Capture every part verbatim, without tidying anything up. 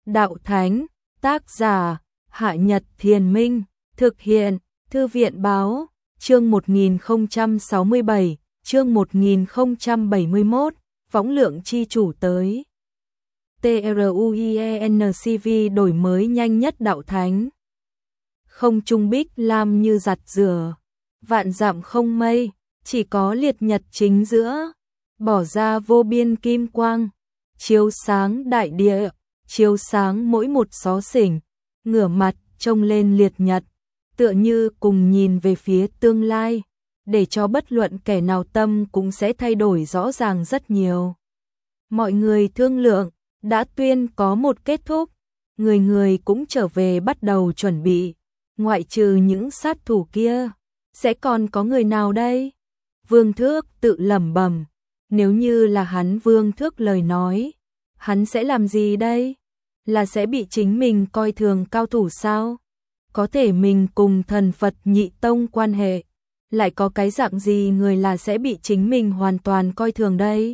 Đạo Thánh, tác giả, Hạ Nhật Thiền Minh, thực hiện, Thư viện Báo, chương một nghìn không trăm sáu mươi bảy, chương một nghìn không trăm bảy mươi mốt, võng lượng chi chủ tới. TRUIENCV đổi mới nhanh nhất Đạo Thánh. Không trung bích lam như giặt rửa, vạn dặm không mây, chỉ có liệt nhật chính giữa, bỏ ra vô biên kim quang, chiếu sáng đại địa, chiếu sáng mỗi một xó xỉnh, ngửa mặt trông lên liệt nhật, tựa như cùng nhìn về phía tương lai, để cho bất luận kẻ nào tâm cũng sẽ thay đổi rõ ràng rất nhiều. Mọi người thương lượng, đã tuyên có một kết thúc, người người cũng trở về bắt đầu chuẩn bị, ngoại trừ những sát thủ kia, sẽ còn có người nào đây? Vương Thước tự lẩm bẩm, nếu như là hắn Vương Thước lời nói, hắn sẽ làm gì đây? Là sẽ bị chính mình coi thường cao thủ sao? Có thể mình cùng thần Phật Nhị Tông quan hệ, lại có cái dạng gì người là sẽ bị chính mình hoàn toàn coi thường đây?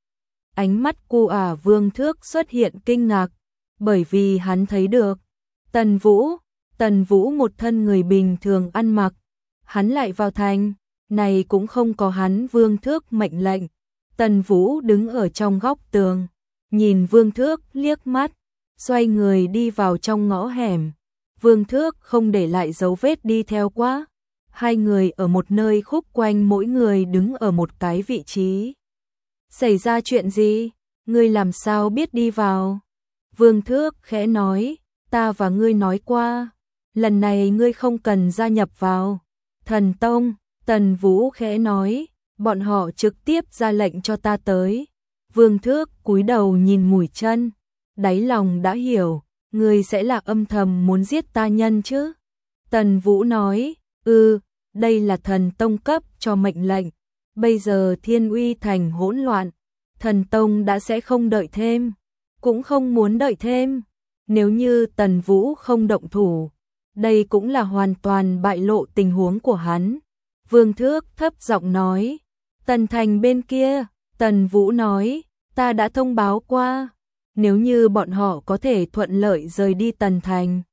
Ánh mắt cu ả Vương Thước xuất hiện kinh ngạc, bởi vì hắn thấy được Tần Vũ, Tần Vũ một thân người bình thường ăn mặc, hắn lại vào thành, này cũng không có hắn Vương Thước mệnh lệnh. Tần Vũ đứng ở trong góc tường, nhìn Vương Thước liếc mắt, xoay người đi vào trong ngõ hẻm. Vương Thước không để lại dấu vết đi theo quá. Hai người ở một nơi khúc quanh, mỗi người đứng ở một cái vị trí. Xảy ra chuyện gì? Ngươi làm sao biết đi vào? Vương Thước khẽ nói, ta và ngươi nói qua, lần này ngươi không cần gia nhập vào Thần Tông. Tần Vũ khẽ nói, bọn họ trực tiếp ra lệnh cho ta tới. Vương Thước cúi đầu nhìn mũi chân, đáy lòng đã hiểu, ngươi sẽ là âm thầm muốn giết ta nhân chứ? Tần Vũ nói, ừ, đây là Thần Tông cấp cho mệnh lệnh. Bây giờ Thiên Uy thành hỗn loạn, Thần Tông đã sẽ không đợi thêm, cũng không muốn đợi thêm. Nếu như Tần Vũ không động thủ, đây cũng là hoàn toàn bại lộ tình huống của hắn. Vương Thước thấp giọng nói, Tần Thành bên kia, Tần Vũ nói, ta đã thông báo qua, nếu như bọn họ có thể thuận lợi rời đi Tần Thành.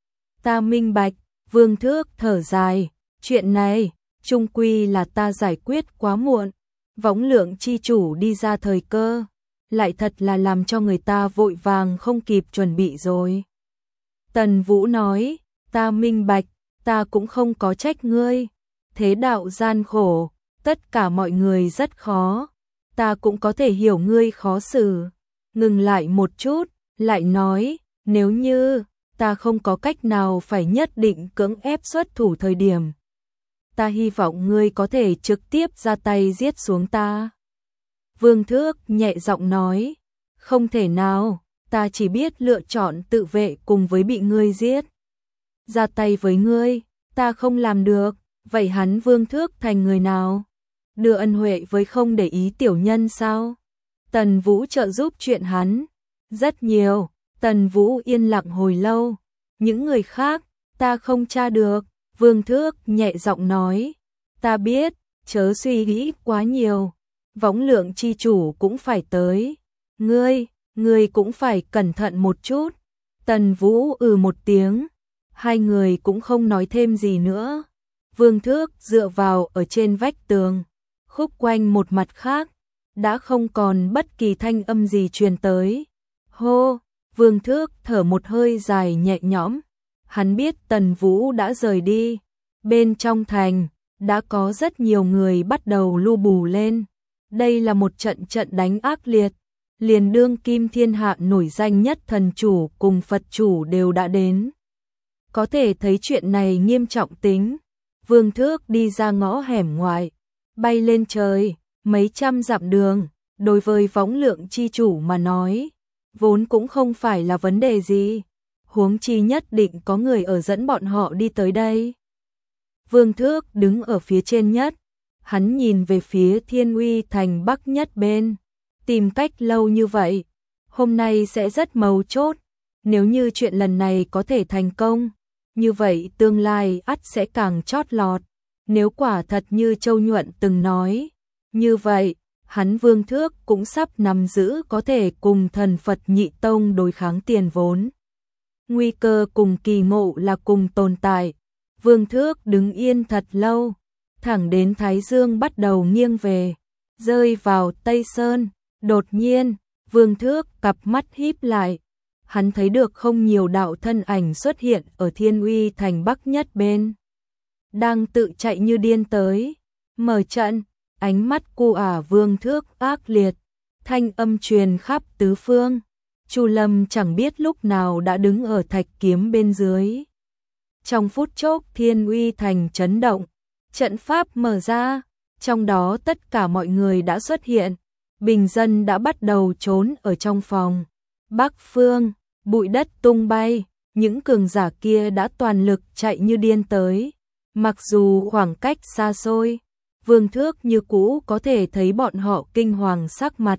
Ta minh bạch. Vương Thước thở dài, chuyện này, chung quy là ta giải quyết quá muộn, võng lượng chi chủ đi ra thời cơ, lại thật là làm cho người ta vội vàng không kịp chuẩn bị rồi. Tần Vũ nói, ta minh bạch, ta cũng không có trách ngươi, thế đạo gian khổ, tất cả mọi người rất khó, ta cũng có thể hiểu ngươi khó xử. Ngừng lại một chút, lại nói, nếu như ta không có cách nào phải nhất định cưỡng ép xuất thủ thời điểm, ta hy vọng ngươi có thể trực tiếp ra tay giết xuống ta. Vương Thước nhẹ giọng nói, không thể nào, ta chỉ biết lựa chọn tự vệ cùng với bị ngươi giết. Ra tay với ngươi, ta không làm được, vậy hắn Vương Thước thành người nào? Đưa ân huệ với không để ý tiểu nhân sao? Tần Vũ trợ giúp chuyện hắn rất nhiều. Tần Vũ yên lặng hồi lâu, những người khác, ta không tra được. Vương Thước nhẹ giọng nói, ta biết, chớ suy nghĩ quá nhiều, võng lượng chi chủ cũng phải tới, ngươi, ngươi cũng phải cẩn thận một chút. Tần Vũ ừ một tiếng, hai người cũng không nói thêm gì nữa. Vương Thước dựa vào ở trên vách tường, khúc quanh một mặt khác, đã không còn bất kỳ thanh âm gì truyền tới. Hô! Vương Thước thở một hơi dài nhẹ nhõm, hắn biết Tần Vũ đã rời đi, bên trong thành, đã có rất nhiều người bắt đầu lu bù lên, đây là một trận trận đánh ác liệt, liền đương kim thiên hạ nổi danh nhất thần chủ cùng Phật chủ đều đã đến. Có thể thấy chuyện này nghiêm trọng tính. Vương Thước đi ra ngõ hẻm ngoại, bay lên trời, mấy trăm dặm đường, đối với võng lượng chi chủ mà nói, vốn cũng không phải là vấn đề gì, huống chi nhất định có người ở dẫn bọn họ đi tới đây. Vương Thước đứng ở phía trên nhất, hắn nhìn về phía Thiên Uy thành bắc nhất bên, tìm cách lâu như vậy, hôm nay sẽ rất mấu chốt, nếu như chuyện lần này có thể thành công, như vậy tương lai ắt sẽ càng chót lọt, nếu quả thật như Châu Nhuận từng nói, như vậy, hắn Vương Thước cũng sắp nắm giữ có thể cùng thần Phật Nhị Tông đối kháng tiền vốn. Nguy cơ cùng kỳ ngộ là cùng tồn tại. Vương Thước đứng yên thật lâu, thẳng đến Thái Dương bắt đầu nghiêng về, rơi vào Tây Sơn. Đột nhiên, Vương Thước cặp mắt híp lại. Hắn thấy được không nhiều đạo thân ảnh xuất hiện ở Thiên Uy thành Bắc nhất bên. Đang tự chạy như điên tới. Mở trận, ánh mắt cu ả Vương Thước ác liệt. Thanh âm truyền khắp tứ phương. Chu Lâm chẳng biết lúc nào đã đứng ở thạch kiếm bên dưới. Trong phút chốc Thiên Uy thành chấn động. Trận pháp mở ra. Trong đó tất cả mọi người đã xuất hiện. Bình dân đã bắt đầu trốn ở trong phòng. Bắc phương, bụi đất tung bay. Những cường giả kia đã toàn lực chạy như điên tới. Mặc dù khoảng cách xa xôi, Vương Thước như cũ có thể thấy bọn họ kinh hoàng sắc mặt.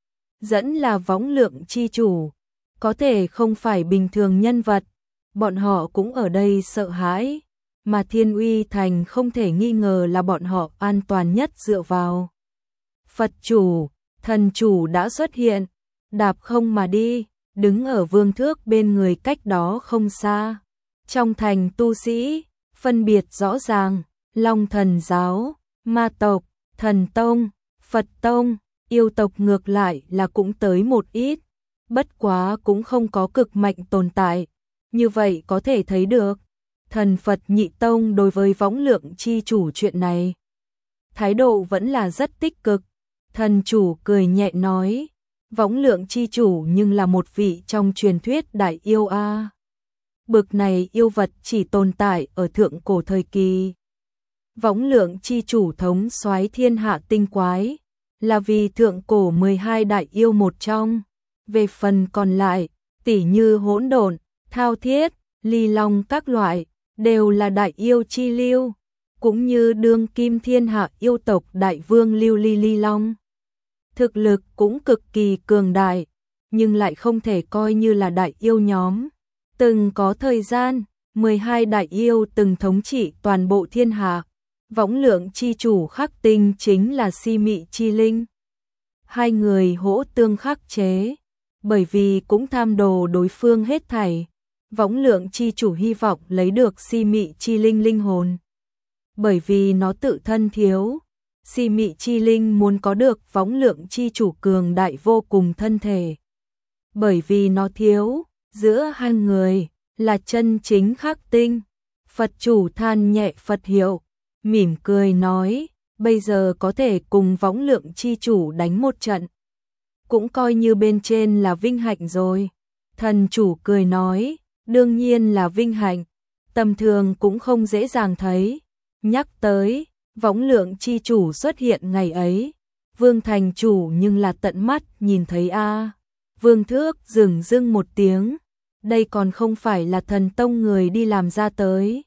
Dẫn là võng lượng chi chủ, có thể không phải bình thường nhân vật, bọn họ cũng ở đây sợ hãi, mà Thiên Uy thành không thể nghi ngờ là bọn họ an toàn nhất dựa vào. Phật chủ, thần chủ đã xuất hiện, đạp không mà đi, đứng ở Vương Thước bên người cách đó không xa. Trong thành tu sĩ, phân biệt rõ ràng, Long Thần giáo, Ma tộc, Thần tông, Phật tông, yêu tộc ngược lại là cũng tới một ít, bất quá cũng không có cực mạnh tồn tại. Như vậy có thể thấy được, thần Phật Nhị Tông đối với võng lượng chi chủ chuyện này, thái độ vẫn là rất tích cực. Thần chủ cười nhẹ nói, võng lượng chi chủ nhưng là một vị trong truyền thuyết đại yêu a. Bực này yêu vật chỉ tồn tại ở thượng cổ thời kỳ. Võng lượng chi chủ thống soái thiên hạ tinh quái, là vì thượng cổ mười hai đại yêu một trong. Về phần còn lại, tỉ như hỗn độn, thao thiết, ly long các loại, đều là đại yêu chi lưu, cũng như đương kim thiên hạ yêu tộc đại vương lưu ly ly long. Thực lực cũng cực kỳ cường đại, nhưng lại không thể coi như là đại yêu nhóm. Từng có thời gian, mười hai đại yêu từng thống trị toàn bộ thiên hạ. Võng lượng chi chủ khắc tinh chính là Si Mị Chi Linh. Hai người hỗ tương khắc chế, bởi vì cũng tham đồ đối phương hết thảy. Võng lượng chi chủ hy vọng lấy được Si Mị Chi Linh linh hồn. Bởi vì nó tự thân thiếu, Si Mị Chi Linh muốn có được võng lượng chi chủ cường đại vô cùng thân thể. Bởi vì nó thiếu, giữa hai người là chân chính khắc tinh. Phật chủ than nhẹ Phật hiệu, mỉm cười nói, bây giờ có thể cùng võng lượng chi chủ đánh một trận. Cũng coi như bên trên là vinh hạnh rồi. Thần chủ cười nói, đương nhiên là vinh hạnh, tầm thường cũng không dễ dàng thấy. Nhắc tới, võng lượng chi chủ xuất hiện ngày ấy, Vương thành chủ nhưng là tận mắt nhìn thấy a. À. Vương Thước dừng dưng một tiếng, đây còn không phải là thần tông người đi làm ra tới.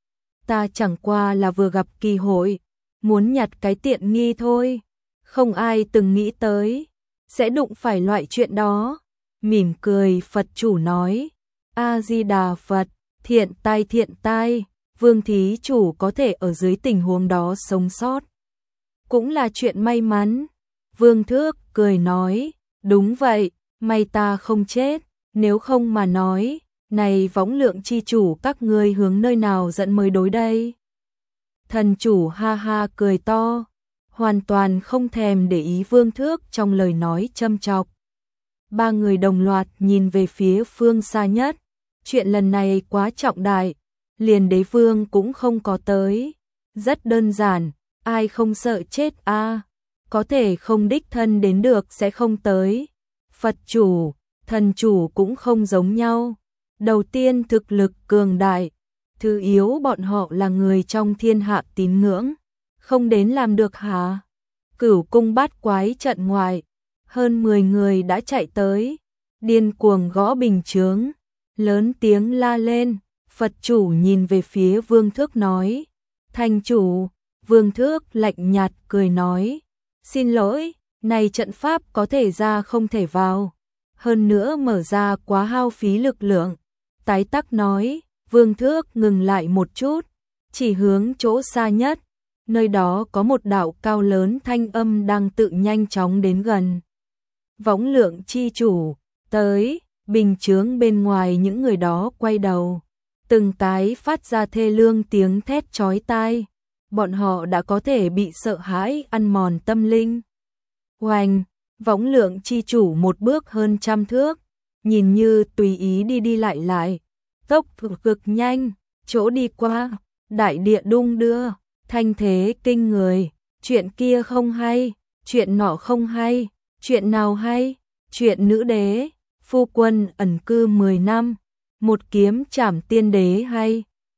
Ta chẳng qua là vừa gặp kỳ hội, muốn nhặt cái tiện nghi thôi, không ai từng nghĩ tới sẽ đụng phải loại chuyện đó. Mỉm cười Phật chủ nói, A Di Đà Phật, thiện tai thiện tai, Vương thí chủ có thể ở dưới tình huống đó sống sót, cũng là chuyện may mắn. Vương Thước cười nói, đúng vậy, may ta không chết, nếu không mà nói, này võng lượng chi chủ các ngươi hướng nơi nào dẫn mới đối đây. Thần chủ ha ha cười to, hoàn toàn không thèm để ý Vương Thước trong lời nói châm chọc. Ba người đồng loạt nhìn về phía phương xa nhất, chuyện lần này quá trọng đại, liền đế vương cũng không có tới. Rất đơn giản, ai không sợ chết a, à? Có thể không đích thân đến được sẽ không tới. Phật chủ, thần chủ cũng không giống nhau. Đầu tiên thực lực cường đại, thứ yếu bọn họ là người trong thiên hạ tín ngưỡng, không đến làm được hả? Cửu cung bát quái trận ngoài, hơn mười người đã chạy tới, điên cuồng gõ bình chướng, lớn tiếng la lên. Phật chủ nhìn về phía Vương Thước nói, thành chủ. Vương Thước lạnh nhạt cười nói, xin lỗi, này trận pháp có thể ra không thể vào, hơn nữa mở ra quá hao phí lực lượng. Tái tắc nói, Vương Thước ngừng lại một chút, chỉ hướng chỗ xa nhất, nơi đó có một đạo cao lớn thanh âm đang tự nhanh chóng đến gần. Võng Lượng chi chủ, tới, bình chướng bên ngoài những người đó quay đầu, từng cái phát ra thê lương tiếng thét chói tai, bọn họ đã có thể bị sợ hãi ăn mòn tâm linh. Oanh, Võng Lượng chi chủ một bước hơn trăm thước, nhìn như tùy ý đi đi lại lại, tốc cực nhanh, chỗ đi qua, đại địa đung đưa, thanh thế kinh người, chuyện kia không hay, chuyện nọ không hay, chuyện nào hay, chuyện nữ đế, phu quân ẩn cư mười năm, một kiếm trảm tiên đế hay,